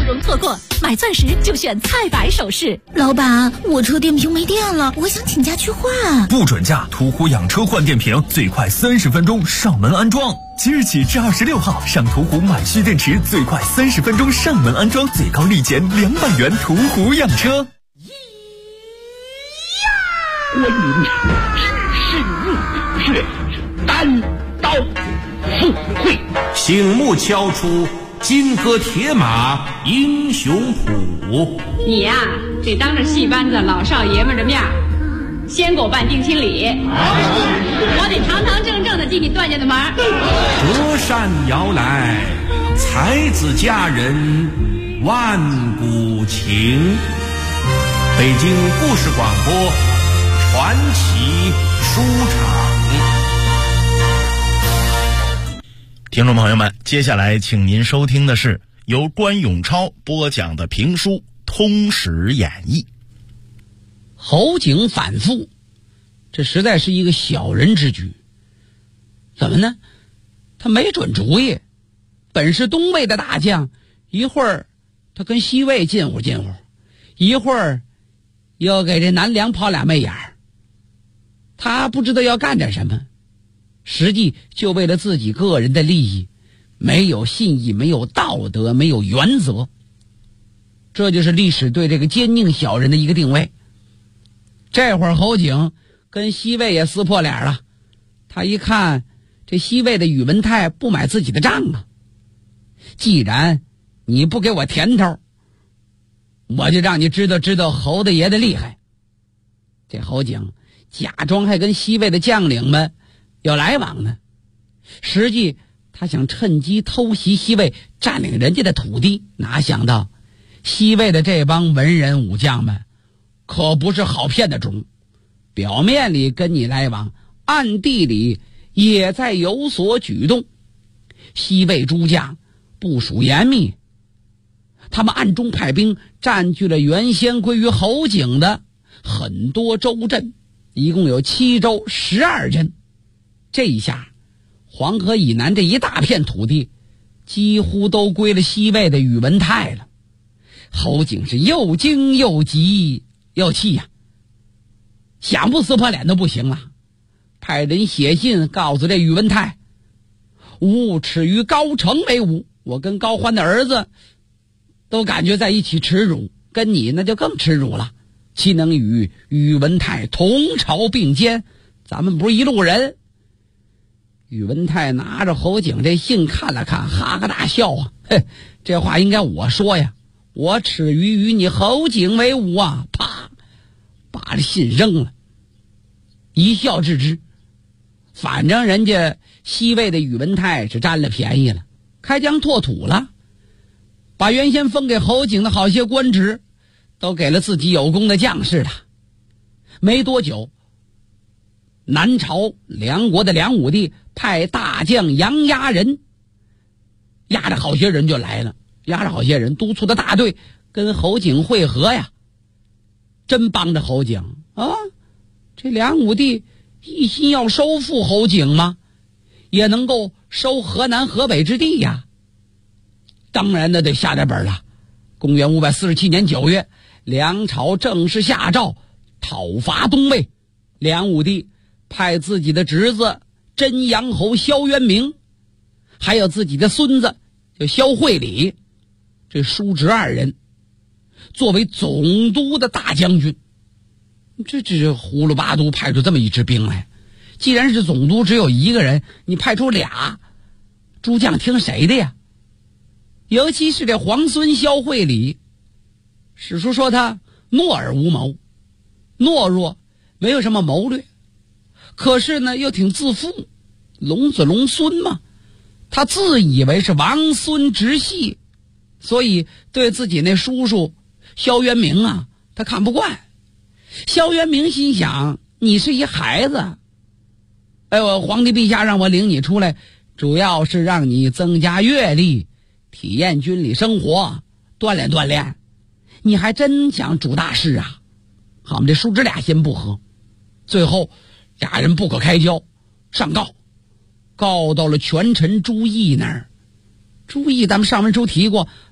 容错过，买钻石就选菜百首饰。 老板，我车电瓶没电了，我想请假去换。 不准假，途虎养车换电瓶，最快30分钟上门安装。即日起至26号，上途虎买蓄电池，最快30分钟上门安装，最高立减200元。途虎养车。 观音是神韵，却是单刀赴会。 醒目敲出金戈铁马英雄谱。 你呀，得当着戏班子老少爷们的面先给我办定亲礼，我得堂堂正正的进你段家的门。 隔山摇来，才子佳人万古情。北京故事广播传奇书场。 听众朋友们，接下来请您收听的是由关永超播讲的评书《通史演义》。 侯景反复，这实在是一个小人之举。怎么呢？他没准主意，本是东魏的大将，一会儿他跟西魏近乎近乎，一会儿又给这南梁抛俩媚眼儿。他不知道要干点什么，实际就为了自己个人的利益，没有信义，没有道德，没有原则。这就是历史对这个奸佞小人的一个定位。这会儿侯景跟西魏也撕破脸了，他一看这西魏的宇文泰不买自己的账啊，既然你不给我甜头，我就让你知道知道侯大爷的厉害。这侯景假装还跟西魏的将领们有来往呢，实际他想趁机偷袭西魏，占领人家的土地。哪想到西魏的这帮文人武将们可不是好骗的种，表面里跟你来往，暗地里也在有所举动。西魏诸将部署严密，他们暗中派兵占据了原先归于侯景的很多州镇，一共有7州12镇。这一下黄河以南这一大片土地几乎都归了西魏的宇文泰了。侯景是又惊又急又气呀，想不撕破脸都不行了，派人写信告诉这宇文泰，吾耻于高澄为伍，我跟高欢的儿子都感觉在一起耻辱，跟你那就更耻辱了，岂能与宇文泰同朝并肩？咱们不是一路人。宇文泰拿着侯景这信看了看，哈哈大笑啊，嘿，这话应该我说呀，我耻于与你侯景为伍啊！啪，把这信扔了，一笑置之。反正人家西魏的宇文泰是占了便宜了，开疆拓土了，把原先封给侯景的好些官职都给了自己有功的将士了。没多久，南朝梁国的梁武帝派大将杨压人，压着好些人就来了，压着好些人督促的大队跟侯景会合呀。真帮着侯景啊！这梁武帝一心要收复侯景吗？也能够收河南河北之地呀。当然那得下点本了。公元547年9月，梁朝正式下诏讨伐东魏。梁武帝派自己的侄子真阳侯萧渊明，还有自己的孙子叫萧惠礼，这叔侄2人作为总督的大将军。这呼噜巴都派出这么一支兵来，既然是总督只有一个人，你派出俩，诸将听谁的呀？尤其是这皇孙萧惠礼，史书说他懦而无谋，懦弱，没有什么谋略，可是呢又挺自负，龙子龙孙嘛，他自以为是王孙直系，所以对自己那叔叔萧渊明啊他看不惯。萧渊明心想，你是一孩子，我皇帝陛下让我领你出来，主要是让你增加阅历，体验军旅生活，锻炼锻炼，你还真想主大事啊？好，我们这叔侄俩先不和，最后俩人不可开交，上告，告到了权臣朱毅那儿。朱毅咱们上文书提过，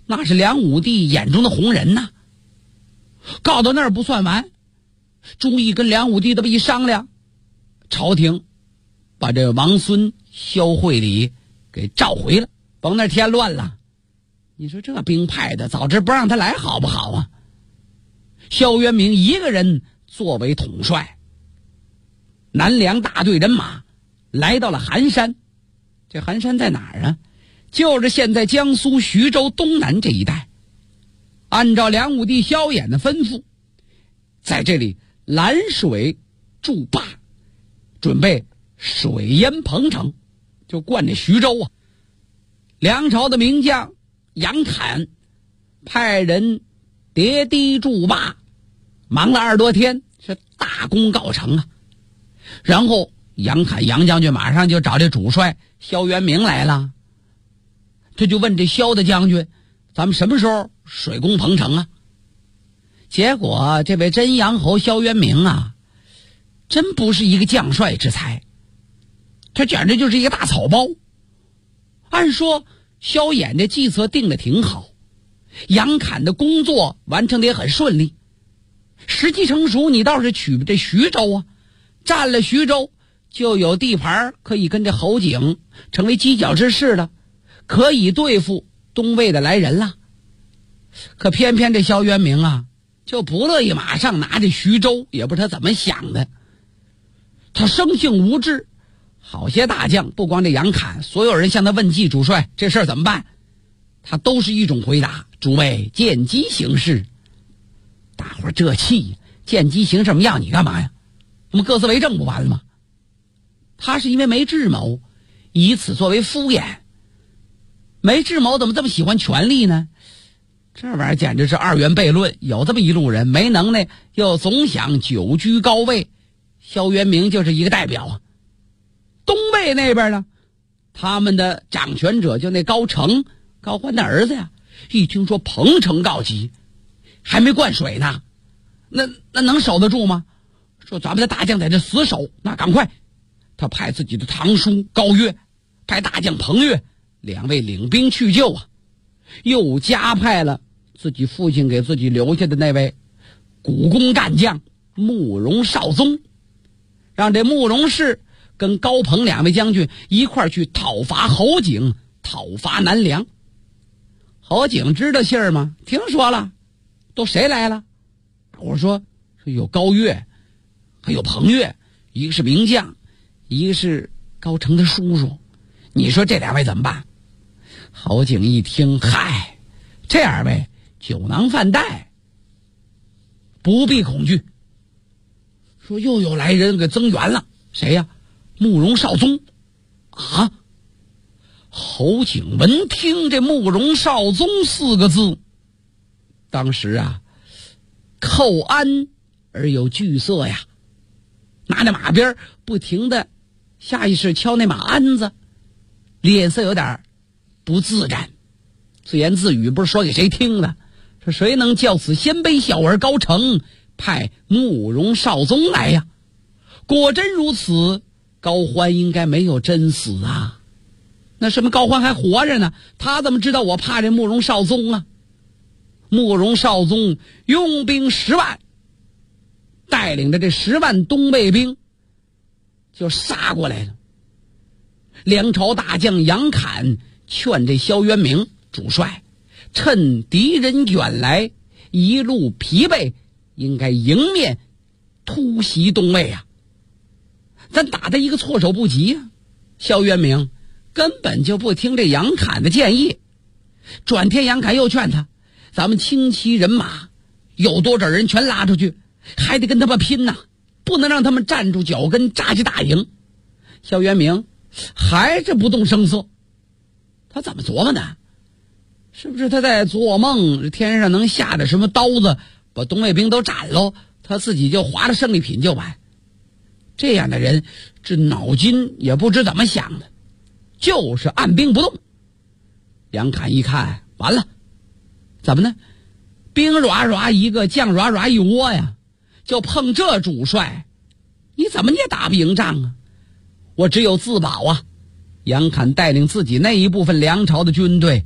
那是梁武帝眼中的红人呐。告到那儿不算完，朱毅跟梁武帝这么一商量，朝廷把这王孙萧惠礼给召回了，甭那添乱了。你说这兵派的，早知不让他来好不好啊？萧渊明一个人作为统帅，南梁大队人马来到了寒山。这寒山在哪儿啊？就是现在江苏徐州东南这一带。按照梁武帝萧衍的吩咐，在这里拦水筑坝，准备水淹彭城，就灌这徐州啊。梁朝的名将杨侃派人叠堤筑坝，忙了20多天，是大功告成啊。然后杨侃杨将军马上就找这主帅萧渊明来了，这就问这萧的将军，咱们什么时候水攻彭城啊？结果这位真阳侯萧渊明啊，真不是一个将帅之才，他简直就是一个大草包。按说萧衍这计策定得挺好，杨侃的工作完成得也很顺利，时机成熟，你倒是取这徐州啊，占了徐州就有地盘可以跟这侯景成为犄角之势了，可以对付东魏的来人了。可偏偏这萧渊明啊，就不乐意马上拿这徐州，也不知道他怎么想的。他生性无知，好些大将，不光这杨侃，所有人向他问计，主帅这事儿怎么办，他都是一种回答，诸位见机行事。大伙儿这气，见机行事，我们要你干嘛呀？我们各自为政不完了吗？他是因为没智谋，以此作为敷衍。没智谋怎么这么喜欢权力呢？这玩意儿简直是二元悖论。有这么一路人，没能耐又总想久居高位，萧渊明就是一个代表啊。东魏那边呢，他们的掌权者就那高澄，高欢的儿子呀，一听说彭城告急，还没灌水呢，那能守得住吗？说咱们的大将在这死守，那赶快，他派自己的堂叔高岳，派大将彭越2位领兵去救啊，又加派了自己父亲给自己留下的那位古功干将慕容绍宗，让这慕容氏跟高鹏2位将军一块去讨伐侯景，讨伐南梁。侯景知道信儿吗？听说了。都谁来了？我说有高岳，还有彭越，一个是名将，一个是高澄的叔叔。你说这2位怎么办？侯景一听，嗨，这2位酒囊饭袋，不必恐惧。说又有来人给增援了，谁呀？慕容绍宗啊！侯景闻听这慕容绍宗4个字，当时啊，叩鞍而有惧色呀，拿那马鞭不停的下意识敲那马鞍子，脸色有点不自然，自言自语，不是说给谁听的，说谁能叫此鲜卑小儿高澄派慕容绍宗来呀？果真如此，高欢应该没有真死啊。那什么高欢还活着呢，他怎么知道我怕这慕容绍宗啊？慕容绍宗用兵10万，带领着这10万东魏兵就杀过来了。梁朝大将杨侃劝这萧渊明主帅，趁敌人远来，一路疲惫，应该迎面突袭东魏啊！咱打他一个措手不及啊！萧渊明根本就不听这杨侃的建议。转天杨侃又劝他，咱们轻骑人马，有多少人全拉出去，还得跟他们拼呐，不能让他们站住脚跟扎起大营。萧渊明还是不动声色。他怎么琢磨的？是不是他在做梦，天上能下着什么刀子把东魏兵都斩喽，他自己就划着胜利品就完？这样的人这脑筋也不知怎么想的，就是按兵不动。杨侃一看完了，怎么呢？兵唰一个，将唰一窝呀，就碰这主帅，你怎么你也打不赢仗啊？我只有自保啊！杨侃带领自己那一部分梁朝的军队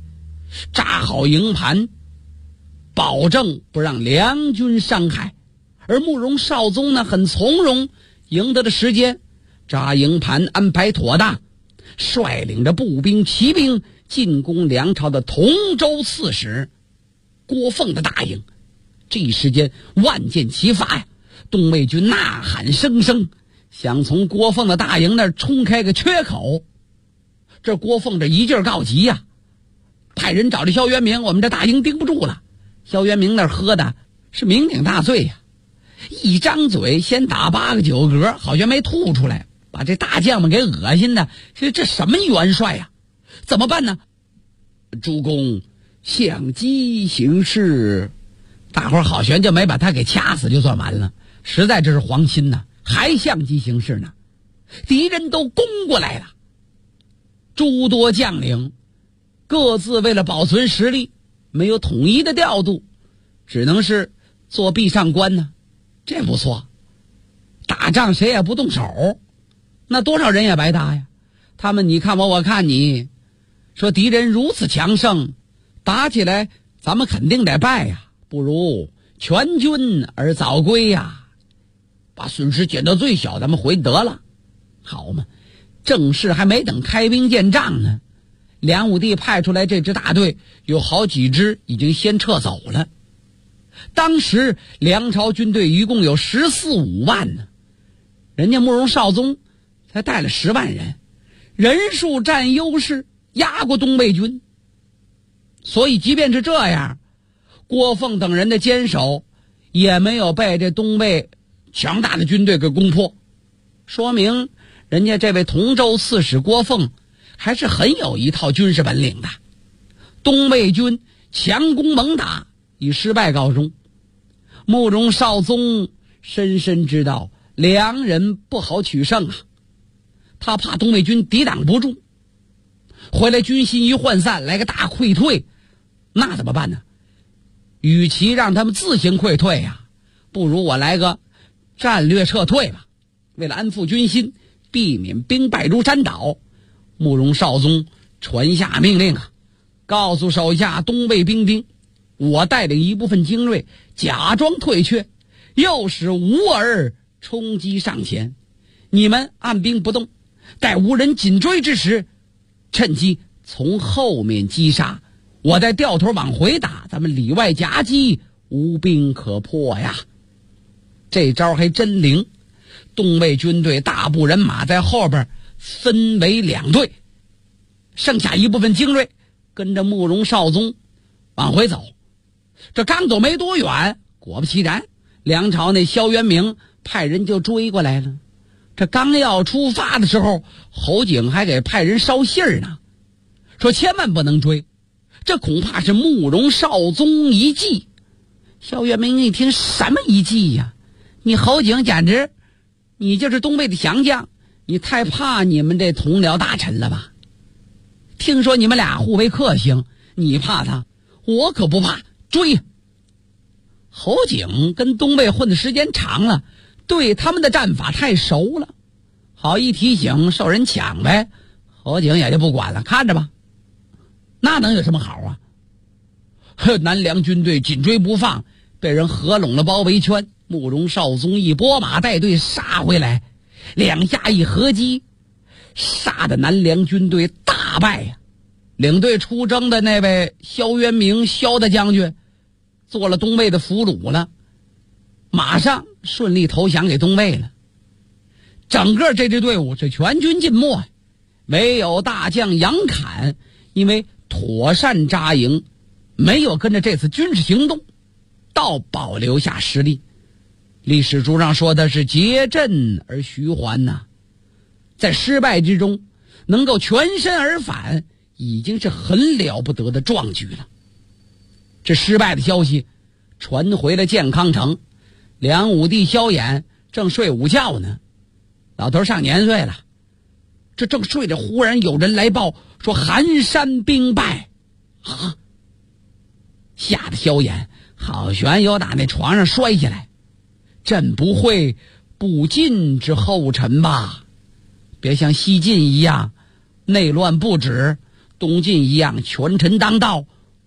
扎好营盘，保证不让梁军伤害。而慕容绍宗呢，很从容，赢得的时间，扎营盘安排妥当，率领着步兵骑兵进攻梁朝的同州刺史郭凤的大营。这一时间万箭齐发呀，东魏军呐喊声声，想从郭凤的大营那儿冲开个缺口。这郭凤这一劲告急呀，派人找这萧元明，我们这大营盯不住了。萧元明那儿喝的是酩酊大醉呀，一张嘴先打8个9嗝，好像没吐出来，把这大将们给恶心的。这什么元帅呀？怎么办呢？主公相机行事，大伙儿好悬就没把他给掐死就算完了。实在这是黄心呐，还相机行事呢。敌人都攻过来了，诸多将领各自为了保存实力，没有统一的调度，只能是做壁上观呢。这不错，打仗谁也不动手，那多少人也白搭呀。他们你看我，我看你，说敌人如此强盛，打起来咱们肯定得败呀，不如全军而早归呀，把损失减到最小，咱们回得了。好嘛，正事还没等开兵见仗呢，梁武帝派出来这支大队有好几支已经先撤走了。当时梁朝军队一共有14-15万呢，人家慕容绍宗才带了10万人，人数占优势，压过东魏军。所以即便是这样，郭凤等人的坚守也没有被这东魏强大的军队给攻破，说明人家这位同州刺史郭凤还是很有一套军事本领的。东魏军强攻猛打，以失败告终。慕容绍宗深深知道梁人不好取胜啊，他怕东魏军抵挡不住，回来军心一涣散，来个大溃退，那怎么办呢？与其让他们自行溃退呀，不如我来个战略撤退吧。为了安抚军心，避免兵败如山倒，慕容绍宗传下命令啊，告诉手下东魏兵丁，我带领一部分精锐假装退却，诱使吴儿冲击上前，你们按兵不动，待无人紧追之时，趁机从后面击杀，我再掉头往回打，咱们里外夹击，无兵可破呀。这招还真灵。东魏军队大部人马在后边分为2队，剩下一部分精锐跟着慕容绍宗往回走。这刚走没多远，果不其然，梁朝那萧元明派人就追过来了。这刚要出发的时候，侯景还给派人捎信儿呢，说千万不能追，这恐怕是慕容绍宗一计。萧元明一听，什么一计呀？你侯景简直，你就是东魏的降将，你太怕你们这同僚大臣了吧？听说你们俩互为克星，你怕他，我可不怕，追！侯景跟东魏混的时间长了，对他们的战法太熟了，好一提醒受人抢呗，侯景也就不管了，看着吧。那能有什么好啊？南梁军队紧追不放，被人合拢了包围圈，慕容绍宗一拨马带队杀回来，2下一合击，杀的南梁军队大败呀。领队出征的那位萧元明萧大将军做了东魏的俘虏了，马上顺利投降给东魏了。整个这支队伍是全军尽没，唯有大将杨侃因为妥善扎营，没有跟着这次军事行动，倒保留下实力。历史书上说的是结阵而徐还呐，在失败之中能够全身而返，已经是很了不得的壮举了。这失败的消息传回了建康城，梁武帝萧衍正睡午觉呢，老头上年岁了，这正睡着，忽然有人来报说韩山兵败啊！吓得萧衍好悬有打那床上摔下来，朕不会不晋之后臣吧？别像西晋一样内乱不止，东晋一样权臣当道，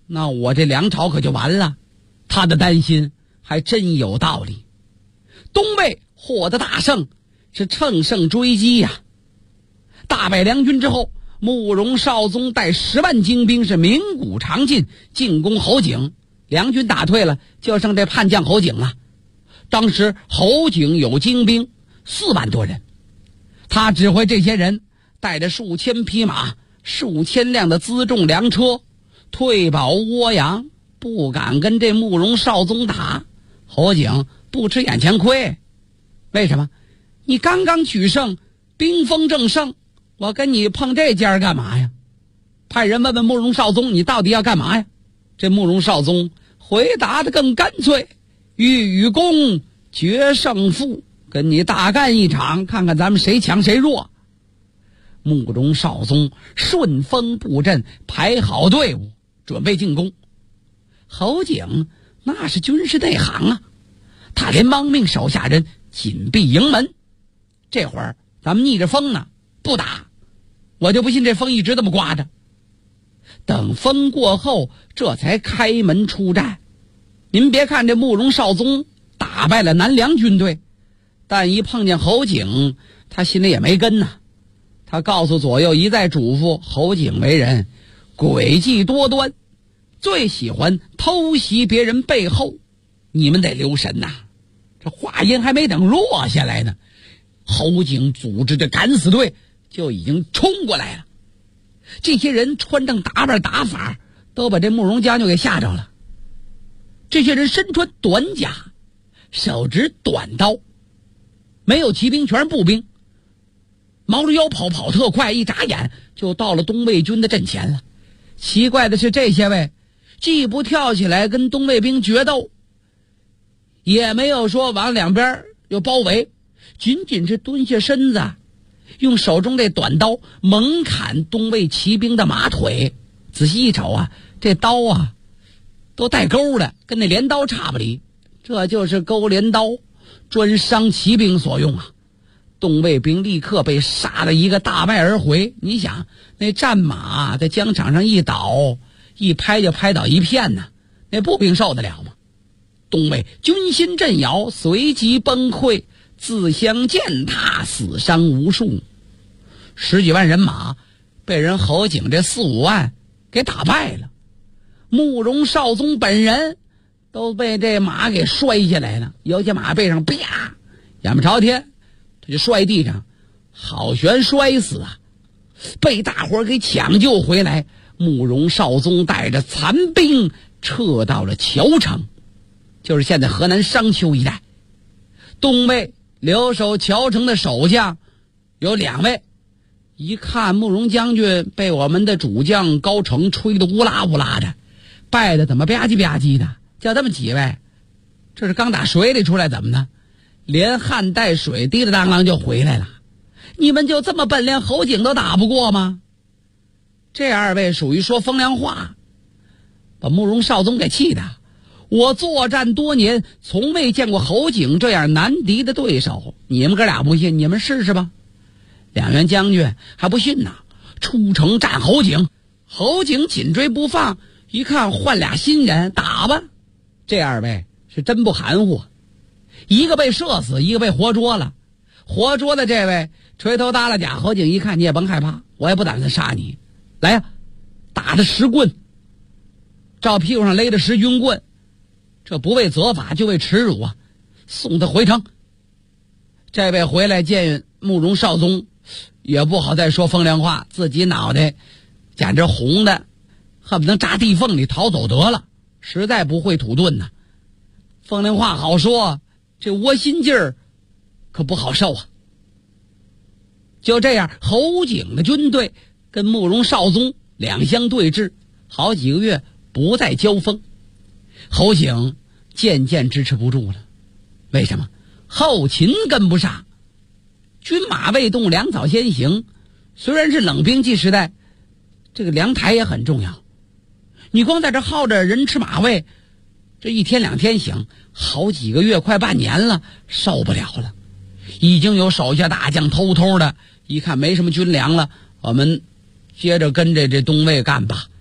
那我这粮草可就完了。他的担心还真有道理。东魏获得大胜，是乘胜追击呀。大败梁军之后，慕容绍宗带10万精兵是鸣鼓长进，进攻侯景。梁军打退了，就剩这叛将侯景了。当时侯景有精兵4万多人，他指挥这些人带着数千匹马、数千辆的辎重粮车，退保涡阳，不敢跟这慕容绍宗打。侯景不吃眼前亏，为什么？你刚刚取胜，兵锋正盛，我跟你碰这家干嘛呀？派人问问慕容绍宗，你到底要干嘛呀？这慕容绍宗回答的更干脆，欲与公决胜负，跟你大干一场，看看咱们谁强谁弱。慕容绍宗顺风布阵，排好队伍，准备进攻。侯景那是军事内行啊，他连忙命手下人紧闭营门。这会儿咱们逆着风呢，不打，我就不信这风一直这么刮着。等风过后，这才开门出战。您别看这慕容绍宗打败了南梁军队，但一碰见侯景，他心里也没根呐。他告诉左右一再嘱咐，侯景为人诡计多端，最喜欢偷袭别人背后，你们得留神呐。这话音还没等落下来呢，侯景组织的敢死队就已经冲过来了。这些人穿上打扮打法，都把这慕容将军给吓着了。这些人身穿短甲，手执短刀，没有骑兵，全是步兵，毛着腰跑特快，一眨眼就到了东魏军的阵前了。奇怪的是，这些位既不跳起来跟东魏兵决斗，也没有说往两边又包围，仅仅是蹲下身子，用手中这短刀猛砍东魏骑兵的马腿。仔细一瞅啊，这刀啊都带钩的，跟那镰刀差不离。这就是钩镰刀，专伤骑兵所用啊。东魏兵立刻被杀得一个大败而回。你想，那战马在疆场上一倒，一拍就拍倒一片呢，那步兵受得了吗？东魏军心震摇，随即崩溃，自相践踏，死伤无数。10几万人马被人侯景这4、5万给打败了。慕容绍宗本人都被这马给摔下来了，有些马背上啪，眼不朝天，他就摔地上，好悬摔死啊！被大伙给抢救回来，慕容绍宗带着残兵撤到了谯城，就是现在河南商丘一带。东魏留守谯城的守将有2位，一看慕容将军被我们的主将高澄吹得乌拉乌拉的，败的怎么吧唧吧唧的，叫他们几位，这是刚打水里出来，怎么的，连汗带水滴了当啷就回来了。你们就这么笨，连侯景都打不过吗？这2位属于说风凉话，把慕容绍宗给气的。我作战多年，从未见过侯景这样难敌的对手，你们哥俩不信，你们试试吧。2员将军还不信呢，出城战侯景。侯景紧追不放，一看换俩新人，打吧。这2位是真不含糊，一个被射死，一个被活捉了。活捉的这位垂头耷拉甲，侯景一看，你也甭害怕，我也不打算杀你，来呀，打着10棍，照屁股上勒着10军棍，这不为责罚就为耻辱啊，送他回城。这位回来见慕容绍宗，也不好再说风凉话，自己脑袋简直红的恨不能扎地缝里逃走得了，实在不会土遁呐。风凉话好说，这窝心劲儿可不好受啊。就这样，侯景的军队跟慕容绍宗两相对峙，好几个月不再交锋。侯景渐渐支持不住了，为什么？后勤跟不上，军马未动，粮草先行。虽然是冷兵器时代，这个粮台也很重要。你光在这耗着人吃马喂，这1天2天行，好几个月快半年了，受不了了。已经有手下大将偷偷的一看没什么军粮了，我们接着跟着这东魏干吧。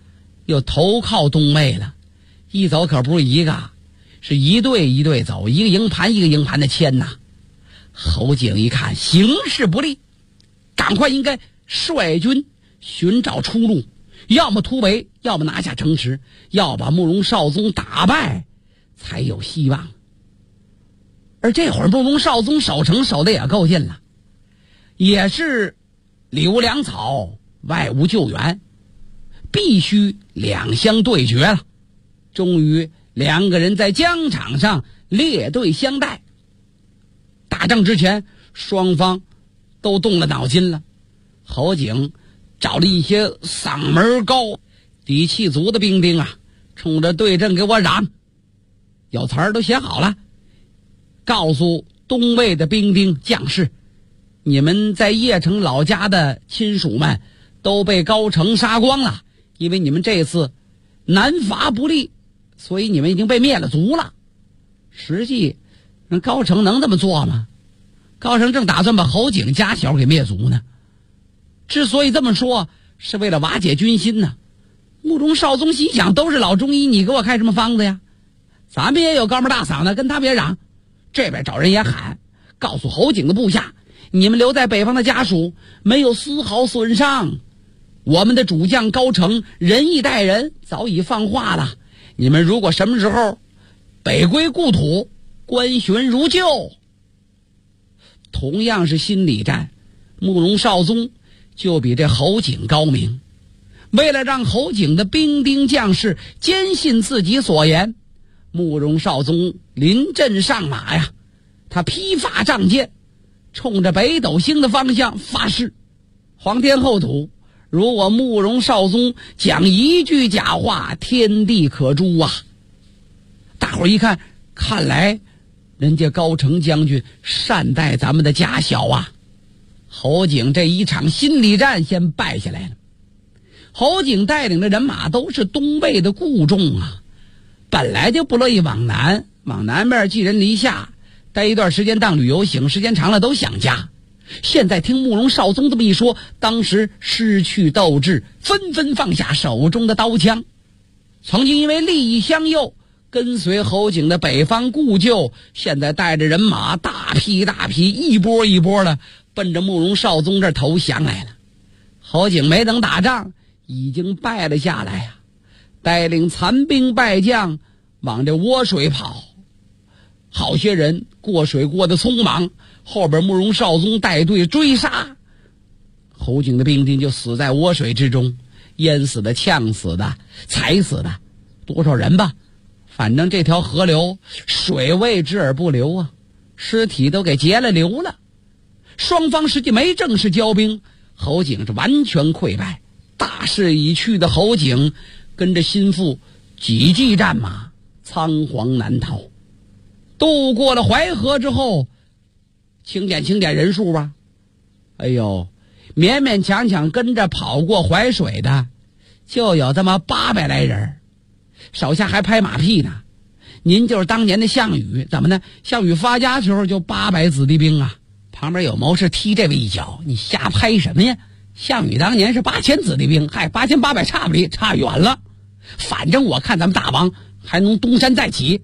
又投靠东魏了，一走可不是一个，是一队一队走，一个营盘一个营盘的迁呐。侯景一看形势不利，赶快应该率军寻找出路，要么突围，要么拿下城池，要把慕容绍宗打败才有希望。而这会儿慕容绍宗守城守的也够劲了，也是里无粮草外无救援，必须两相对决了。终于两个人在疆场上列队相待。打仗之前双方都动了脑筋了。侯景找了一些嗓门高底气足的兵丁啊，冲着对阵给我嚷，有词儿都写好了，告诉东魏的兵丁将士，你们在邺城老家的亲属们都被高城杀光了，因为你们这次南伐不利，所以你们已经被灭了族了。实际高城能这么做吗？高城正打算把侯景家小给灭族呢。之所以这么说，是为了瓦解军心呢。慕容绍宗心想，都是老中医，你给我开什么方子呀？咱们也有高门大嗓的，跟他别嚷。这边找人也喊，告诉侯景的部下，你们留在北方的家属没有丝毫损伤。我们的主将高城仁义待人，早已放话了，你们如果什么时候北归故土，官巡如旧。同样是心理战，慕容绍宗就比这侯景高明。为了让侯景的兵丁将士坚信自己所言，慕容绍宗临阵上马呀，他披发仗剑，冲着北斗星的方向发誓，皇天厚土，如果慕容绍宗讲一句假话，天地可诛啊！大伙儿一看，看来人家高城将军善待咱们的家小啊。侯景这一场心理战先败下来了。侯景带领的人马都是东魏的顾众啊，本来就不乐意往南面寄人篱下，待一段时间当旅游行，时间长了都想家。现在听慕容绍宗这么一说，当时失去斗志，纷纷放下手中的刀枪。曾经因为利益相诱跟随侯景的北方故旧，现在带着人马大批一波一波的奔着慕容绍宗这儿投降来了。侯景没等打仗，已经败了下来呀，带领残兵败将往这涡水跑。好些人过水过得匆忙，后边慕容绍宗带队追杀，侯景的兵丁就死在涡水之中，淹死的、呛死的、踩死的，多少人吧，反正这条河流水位之而不流啊，尸体都给截了流了。双方实际没正式交兵，侯景是完全溃败。大势已去的侯景跟着心腹几骑战马仓皇难逃。渡过了淮河之后，清点人数吧，哎呦，勉勉强强跟着跑过淮水的就有这么800来人，手下还拍马屁呢。您就是当年的项羽，怎么呢？项羽发家时候就800子弟兵啊。旁边有谋士踢这位一脚，你瞎拍什么呀？项羽当年是8000子弟兵，8800差不离，差远了。反正我看咱们大王还能东山再起。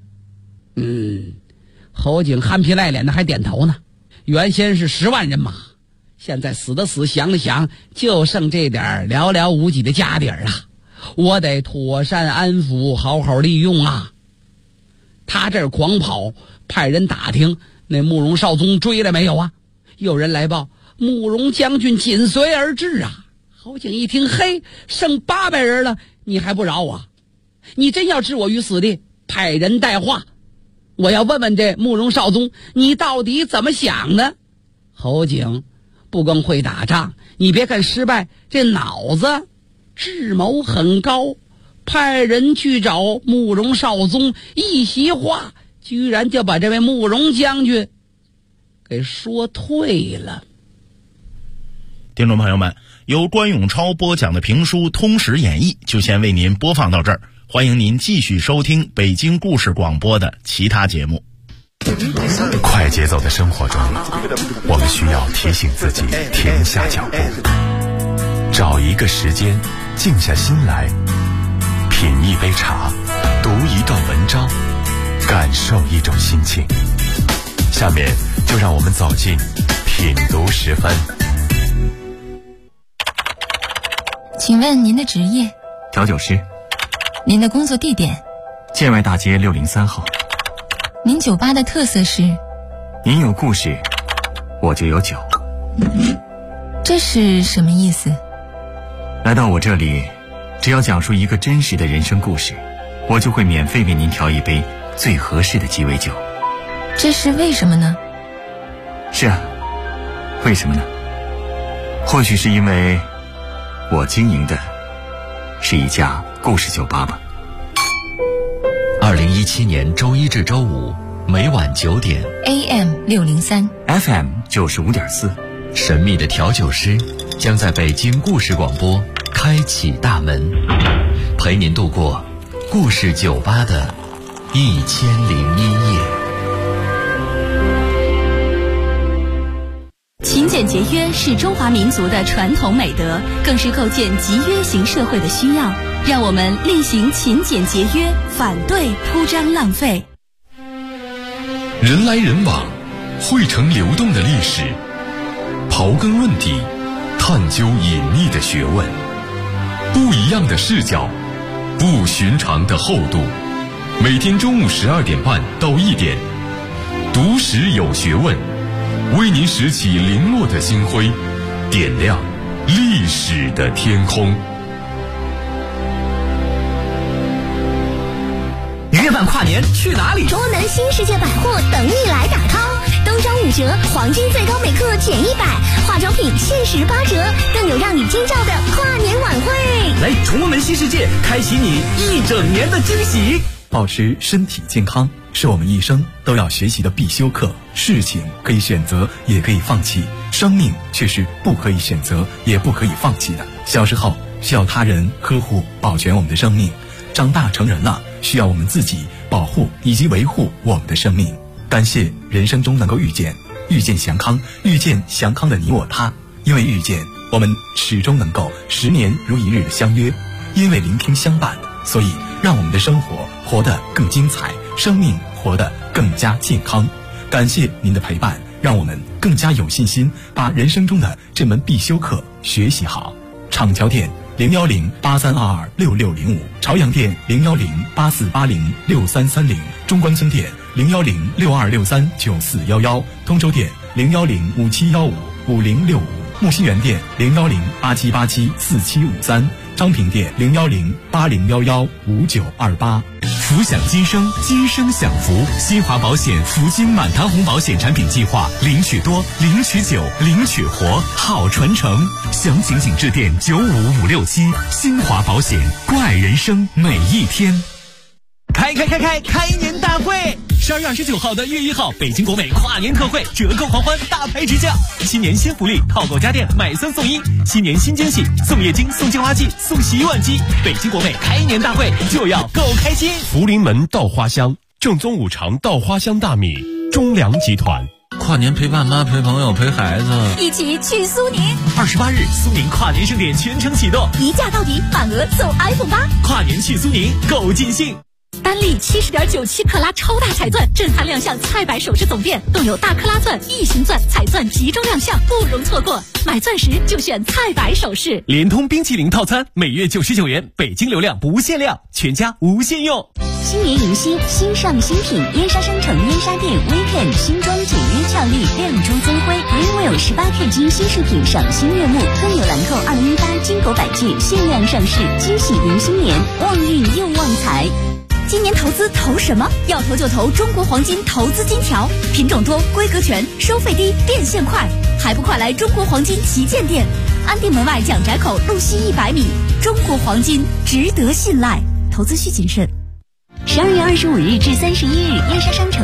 侯景憨皮赖脸的还点头呢。原先是10万人马，现在死的死，降的降，就剩这点寥寥无几的家底儿啊！我得妥善安抚，好好利用啊！他这儿狂跑，派人打听那慕容绍宗追了没有啊？有人来报，慕容将军紧随而至啊！侯景一听，嘿，剩800人了，你还不饶我？你真要置我于死地，派人带话，我要问问这慕容绍宗，你到底怎么想的？侯景不光会打仗，你别看失败，这脑子智谋很高，派人去找慕容绍宗，一席话居然就把这位慕容将军给说退了。 听众朋友们，由关永超播讲的评书《通史演义》就先为您播放到这儿，欢迎您继续收听北京故事广播的其他节目。 快节奏的生活中，我们需要提醒自己停下脚步，找一个时间静下心来， 品一杯茶，读一段文章，感受一种心情。下面就让我们走进品读时分。 请问您的职业？ 调酒师。 您的工作地点？ 建外大街603号。 您酒吧的特色是？ 您有故事，我就有酒。 这是什么意思？ 来到我这里，只要讲述一个真实的人生故事，我就会免费为您调一杯最合适的鸡尾酒。 这是为什么呢？ 是啊，为什么呢？或许是因为我经营的是一家故事酒吧吧。 2017年周一至周五每晚9点 AM 603 FM 95.4， 神秘的调酒师将在北京故事广播开启大门，陪您度过故事酒吧的1001夜。 勤俭节约是中华民族的传统美德，更是构建集约型社会的需要。让我们厉行勤俭节约，反对铺张浪费。 人来人往，汇成流动的历史，刨根问底，探究隐秘的学问，不一样的视角，不寻常的厚度。每天中午12点半到1点，读史有学问，为您拾起零落的星辉，点亮历史的天空。 月半跨年去哪里？ 卓门新世界百货等你来打 call， 冬装5折，黄金最高每克减100，化妆品限时8折，更有让你惊叫的跨年晚会。 来卓门新世界，开启你一整年的惊喜。保持身体健康是我们一生都要学习的必修课。事情可以选择，也可以放弃，生命却是不可以选择，也不可以放弃的。小时候需要他人呵护保全我们的生命，长大成人了，需要我们自己保护以及维护我们的生命。感谢人生中能够遇见祥康，遇见祥康的你我他。因为遇见，我们始终能够10年如一日的相约；因为聆听相伴，所以让我们的生活活得更精彩，生命活得更加健康。感谢您的陪伴，让我们更加有信心把人生中的这门必修课学习好。厂桥店01083226605，朝阳店01084806330，中关村店01062639411，通州店01057155065，木樨园店01087874753，昌平店01080115928。 福享今生，今生享福。新华保险福金满堂红保险产品计划，领取多，领取久，领取活，好传承。详情请致电95567。新华保险，关爱人生每一天。 开年大会！12月29号到1月1号，北京国美跨年特惠，折扣狂欢，大牌直降。新年新福利，套购家电买3送1，新年新惊喜，送液晶，送净化器，送洗碗机。北京国美开年大会就要够开心！ 福临门稻花香，正宗5常稻花香大米，中粮集团。 跨年陪爸妈，陪朋友，陪孩子， 一起去苏宁。 28日，苏宁跨年盛典全程启动， 一价到底，满额送 iPhone 8。 跨年去苏宁，够尽兴！ 单粒70.97克拉超大彩钻震撼亮相菜百首饰总店，更有大克拉钻、异形钻、彩钻集中亮相，不容错过。买钻石就选菜百首饰。 联通冰淇淋套餐每月99元，北京流量不限量，全家无限用。 新年迎新，新上新品，燕莎商城燕莎店 Weekend 新装简约俏丽，亮珠增辉 Greenwell 18K 金新饰品赏心悦目，更有兰蔻2018金狗百界限量上市，惊喜迎新年，旺运又旺财。 今年投资投什么？要投就投中国黄金投资金条，品种多，规格全，收费低，变现快，还不快来中国黄金旗舰店，安定门外蒋宅口路西100米，中国黄金值得信赖，投资需谨慎。 12月25日至31日，燕莎商城